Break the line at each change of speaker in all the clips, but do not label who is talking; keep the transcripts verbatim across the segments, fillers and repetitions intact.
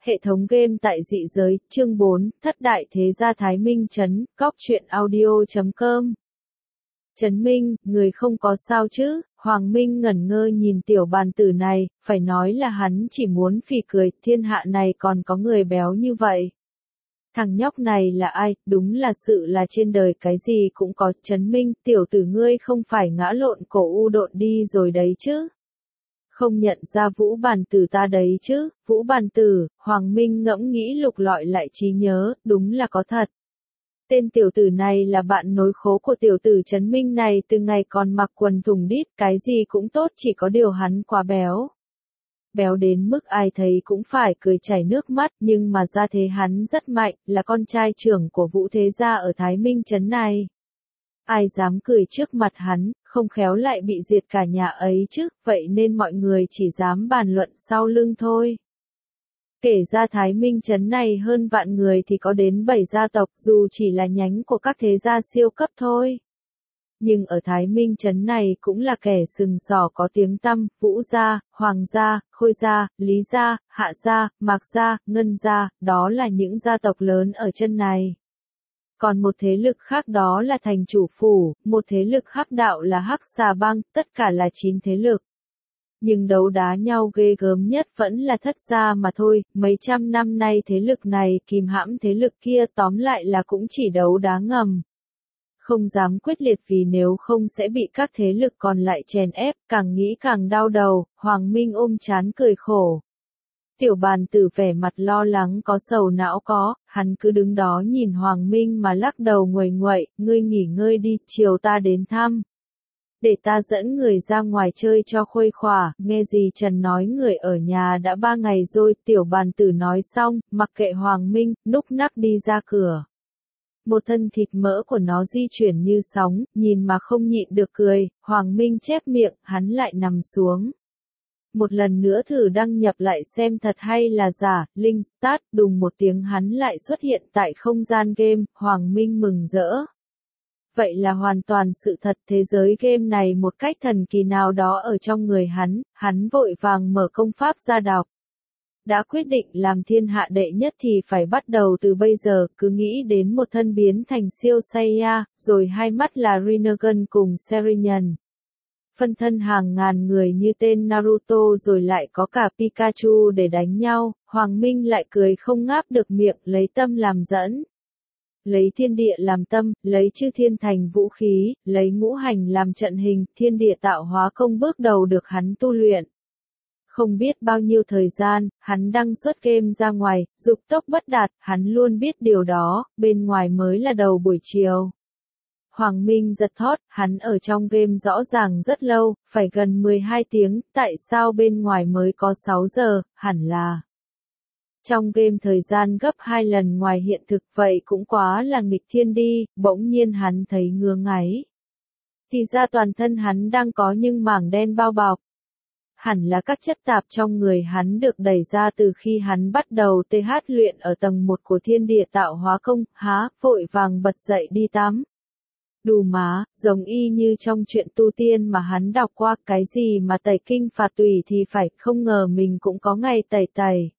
Hệ thống game tại dị giới, chương bốn, thất đại thế gia Thái Minh Trấn, cóc truyện audio chấm com. Trấn Minh, người không có sao chứ? Hoàng Minh ngẩn ngơ nhìn tiểu bàn tử này, phải nói là hắn chỉ muốn phì cười, thiên hạ này còn có người béo như vậy. Thằng nhóc này là ai, đúng là sự là trên đời cái gì cũng có. Trấn Minh, tiểu tử ngươi không phải ngã lộn cổ u độn đi rồi đấy chứ? Không nhận ra Vũ Bàn Tử ta đấy chứ? Vũ Bàn Tử, Hoàng Minh ngẫm nghĩ lục lọi lại trí nhớ, đúng là có thật. Tên tiểu tử này là bạn nối khố của tiểu tử Trấn Minh này từ ngày còn mặc quần thùng đít, cái gì cũng tốt, chỉ có điều hắn quá béo. Béo đến mức ai thấy cũng phải cười chảy nước mắt, nhưng mà ra thế hắn rất mạnh, là con trai trưởng của Vũ Thế Gia ở Thái Minh Trấn này. Ai dám cười trước mặt hắn, không khéo lại bị diệt cả nhà ấy chứ, vậy nên mọi người chỉ dám bàn luận sau lưng thôi. Kể ra Thái Minh Trấn này hơn vạn người thì có đến bảy gia tộc, dù chỉ là nhánh của các thế gia siêu cấp thôi. Nhưng ở Thái Minh Trấn này cũng là kẻ sừng sỏ có tiếng tăm, Vũ gia, Hoàng gia, Khôi gia, Lý gia, Hạ gia, Mạc gia, Ngân gia, đó là những gia tộc lớn ở chân này. Còn một thế lực khác đó là thành chủ phủ, một thế lực hắc đạo là hắc xà bang, tất cả là chín thế lực. Nhưng đấu đá nhau ghê gớm nhất vẫn là thất gia mà thôi, mấy trăm năm nay thế lực này kìm hãm thế lực kia, tóm lại là cũng chỉ đấu đá ngầm. Không dám quyết liệt vì nếu không sẽ bị các thế lực còn lại chèn ép, càng nghĩ càng đau đầu. Hoàng Minh ôm trán cười khổ. Tiểu Bàn Tử vẻ mặt lo lắng có sầu não có, hắn cứ đứng đó nhìn Hoàng Minh mà lắc đầu nguầy nguậy, ngươi nghỉ ngơi đi, chiều ta đến thăm. Để ta dẫn người ra ngoài chơi cho khuây khỏa, nghe gì Trần nói người ở nhà đã ba ngày rồi. Tiểu Bàn Tử nói xong, mặc kệ Hoàng Minh, núc nắc đi ra cửa. Một thân thịt mỡ của nó di chuyển như sóng, nhìn mà không nhịn được cười. Hoàng Minh chép miệng, hắn lại nằm xuống. Một lần nữa thử đăng nhập lại xem thật hay là giả, Linh Start, đùng một tiếng hắn lại xuất hiện tại không gian game. Hoàng Minh mừng rỡ. Vậy là hoàn toàn sự thật, thế giới game này một cách thần kỳ nào đó ở trong người hắn, hắn vội vàng mở công pháp ra đọc. Đã quyết định làm thiên hạ đệ nhất thì phải bắt đầu từ bây giờ, cứ nghĩ đến một thân biến thành siêu Saiya, rồi hai mắt là Rinnegan cùng Serian. Phân thân hàng ngàn người như tên Naruto rồi lại có cả Pikachu để đánh nhau, Hoàng Minh lại cười không ngáp được miệng, lấy tâm làm dẫn. Lấy thiên địa làm tâm, lấy chư thiên thành vũ khí, lấy ngũ hành làm trận hình, thiên địa tạo hóa công bước đầu được hắn tu luyện. Không biết bao nhiêu thời gian, hắn đăng xuất game ra ngoài, dục tốc bất đạt, hắn luôn biết điều đó, bên ngoài mới là đầu buổi chiều. Hoàng Minh giật thót, hắn ở trong game rõ ràng rất lâu, phải gần mười hai tiếng, tại sao bên ngoài mới có sáu giờ, hẳn là... Trong game thời gian gấp hai lần ngoài hiện thực, vậy cũng quá là nghịch thiên đi. Bỗng nhiên hắn thấy ngứa ngáy. Thì ra toàn thân hắn đang có những mảng đen bao bọc. Hẳn là các chất tạp trong người hắn được đẩy ra từ khi hắn bắt đầu th luyện ở tầng một của thiên địa tạo hóa công. Há, vội vàng bật dậy đi tắm. Đù má, giống y như trong chuyện tu tiên mà hắn đọc qua, cái gì mà tẩy kinh phạt tùy thì phải, không ngờ mình cũng có ngày tẩy tẩy.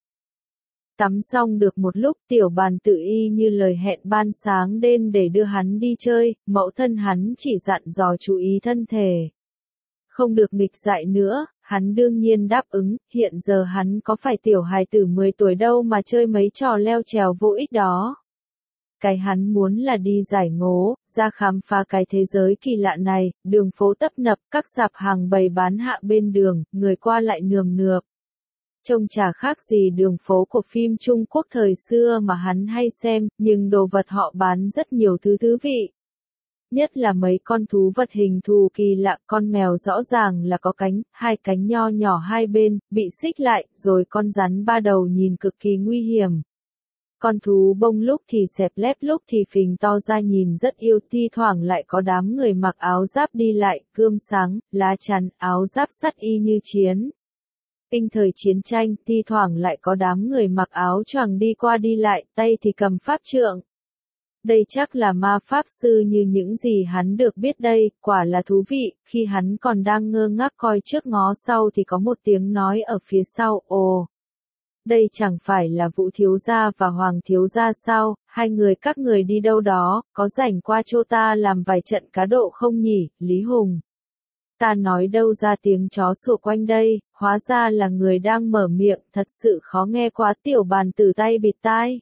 Tắm xong được một lúc, Tiểu Bàn Tử y như lời hẹn ban sáng đêm để đưa hắn đi chơi, mẫu thân hắn chỉ dặn dò chú ý thân thể. Không được nghịch dại nữa, hắn đương nhiên đáp ứng, hiện giờ hắn có phải tiểu hài tử mười tuổi đâu mà chơi mấy trò leo trèo vô ích đó. Cái hắn muốn là đi giải ngố, ra khám phá cái thế giới kỳ lạ này, đường phố tấp nập, các sạp hàng bày bán hạ bên đường, người qua lại nườm nượp. Trông chả khác gì đường phố của phim Trung Quốc thời xưa mà hắn hay xem, nhưng đồ vật họ bán rất nhiều thứ thú vị. Nhất là mấy con thú vật hình thù kỳ lạ, con mèo rõ ràng là có cánh, hai cánh nho nhỏ hai bên, bị xích lại, rồi con rắn ba đầu nhìn cực kỳ nguy hiểm. Con thú bông lúc thì xẹp lép lúc thì phình to ra nhìn rất yêu, thi thoảng lại có đám người mặc áo giáp đi lại, gươm sáng, lá chắn, áo giáp sắt y như chiến. Tinh thời chiến tranh, thi thoảng lại có đám người mặc áo choàng đi qua đi lại, tay thì cầm pháp trượng. Đây chắc là ma pháp sư như những gì hắn được biết đây, quả là thú vị. Khi hắn còn đang ngơ ngác coi trước ngó sau thì có một tiếng nói ở phía sau, ồ. Đây chẳng phải là Vũ thiếu gia và Hoàng thiếu gia sao, hai người các người đi đâu đó, có rảnh qua chỗ ta làm vài trận cá độ không nhỉ, Lý Hùng. Ta nói đâu ra tiếng chó sủa quanh đây, hóa ra là người đang mở miệng, thật sự khó nghe quá. Tiểu Bàn Tử tay bịt tai.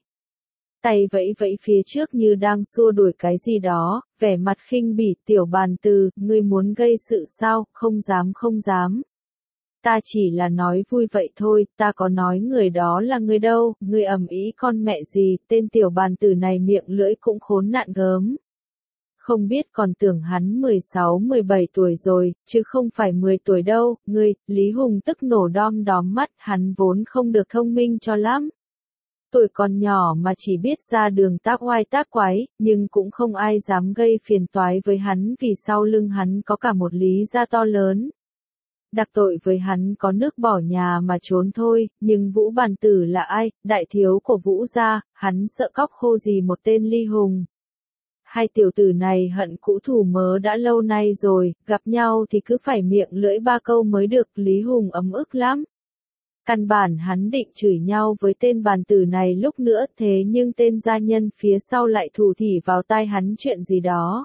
Tay vẫy vẫy phía trước như đang xua đuổi cái gì đó, vẻ mặt khinh bỉ. Tiểu Bàn Tử, ngươi muốn gây sự sao, không dám không dám. Ta chỉ là nói vui vậy thôi, ta có nói người đó là ngươi đâu, ngươi ầm ĩ con mẹ gì, tên Tiểu Bàn Tử này miệng lưỡi cũng khốn nạn gớm. Không biết còn tưởng hắn mười sáu mười bảy tuổi rồi, chứ không phải mười tuổi đâu, ngươi, Lý Hùng tức nổ đom đóm mắt, hắn vốn không được thông minh cho lắm. Tuổi còn nhỏ mà chỉ biết ra đường tác oai tác quái, nhưng cũng không ai dám gây phiền toái với hắn vì sau lưng hắn có cả một lý gia to lớn. Đặc tội với hắn có nước bỏ nhà mà trốn thôi, nhưng Vũ Bàn Tử là ai, đại thiếu của Vũ gia, hắn sợ cóc khô gì một tên Lý Hùng. Hai tiểu tử này hận cũ thù mớ đã lâu nay rồi, gặp nhau thì cứ phải miệng lưỡi ba câu mới được. Lý Hùng ấm ức lắm. Căn bản hắn định chửi nhau với tên Bàn Tử này lúc nữa, thế nhưng tên gia nhân phía sau lại thủ thỉ vào tai hắn chuyện gì đó.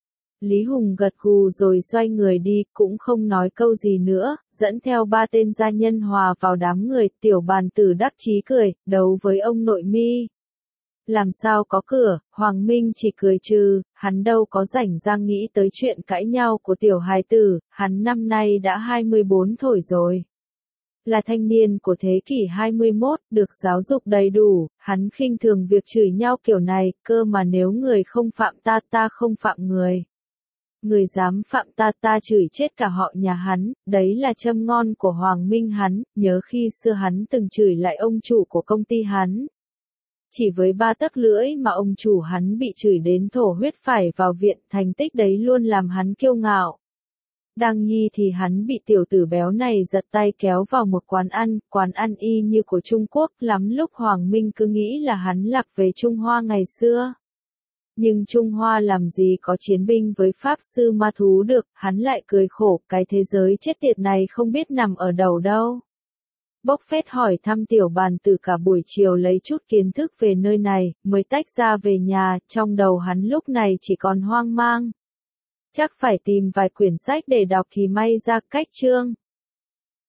Lý Hùng gật gù rồi xoay người đi, cũng không nói câu gì nữa, dẫn theo ba tên gia nhân hòa vào đám người. Tiểu Bàn Tử đắc chí cười, đấu với ông nội mi. Làm sao có cửa, Hoàng Minh chỉ cười trừ, hắn đâu có rảnh ra nghĩ tới chuyện cãi nhau của tiểu hài tử, hắn năm nay đã hai mươi bốn tuổi rồi. Là thanh niên của thế kỷ hai mươi mốt, được giáo dục đầy đủ, hắn khinh thường việc chửi nhau kiểu này, cơ mà nếu người không phạm ta ta không phạm người. Người dám phạm ta ta chửi chết cả họ nhà hắn, đấy là châm ngon của Hoàng Minh hắn, nhớ khi xưa hắn từng chửi lại ông chủ của công ty hắn. Chỉ với ba tấc lưỡi mà ông chủ hắn bị chửi đến thổ huyết phải vào viện, thành tích đấy luôn làm hắn kiêu ngạo. Đang nhi thì hắn bị tiểu tử béo này giật tay kéo vào một quán ăn, quán ăn y như của Trung Quốc, lắm lúc Hoàng Minh cứ nghĩ là hắn lạc về Trung Hoa ngày xưa. Nhưng Trung Hoa làm gì có chiến binh với pháp sư ma thú được, hắn lại cười khổ, cái thế giới chết tiệt này không biết nằm ở đầu đâu. Bốc phét hỏi thăm Tiểu Bàn Tử cả buổi chiều lấy chút kiến thức về nơi này, mới tách ra về nhà, trong đầu hắn lúc này chỉ còn hoang mang. Chắc phải tìm vài quyển sách để đọc thì may ra cách chương.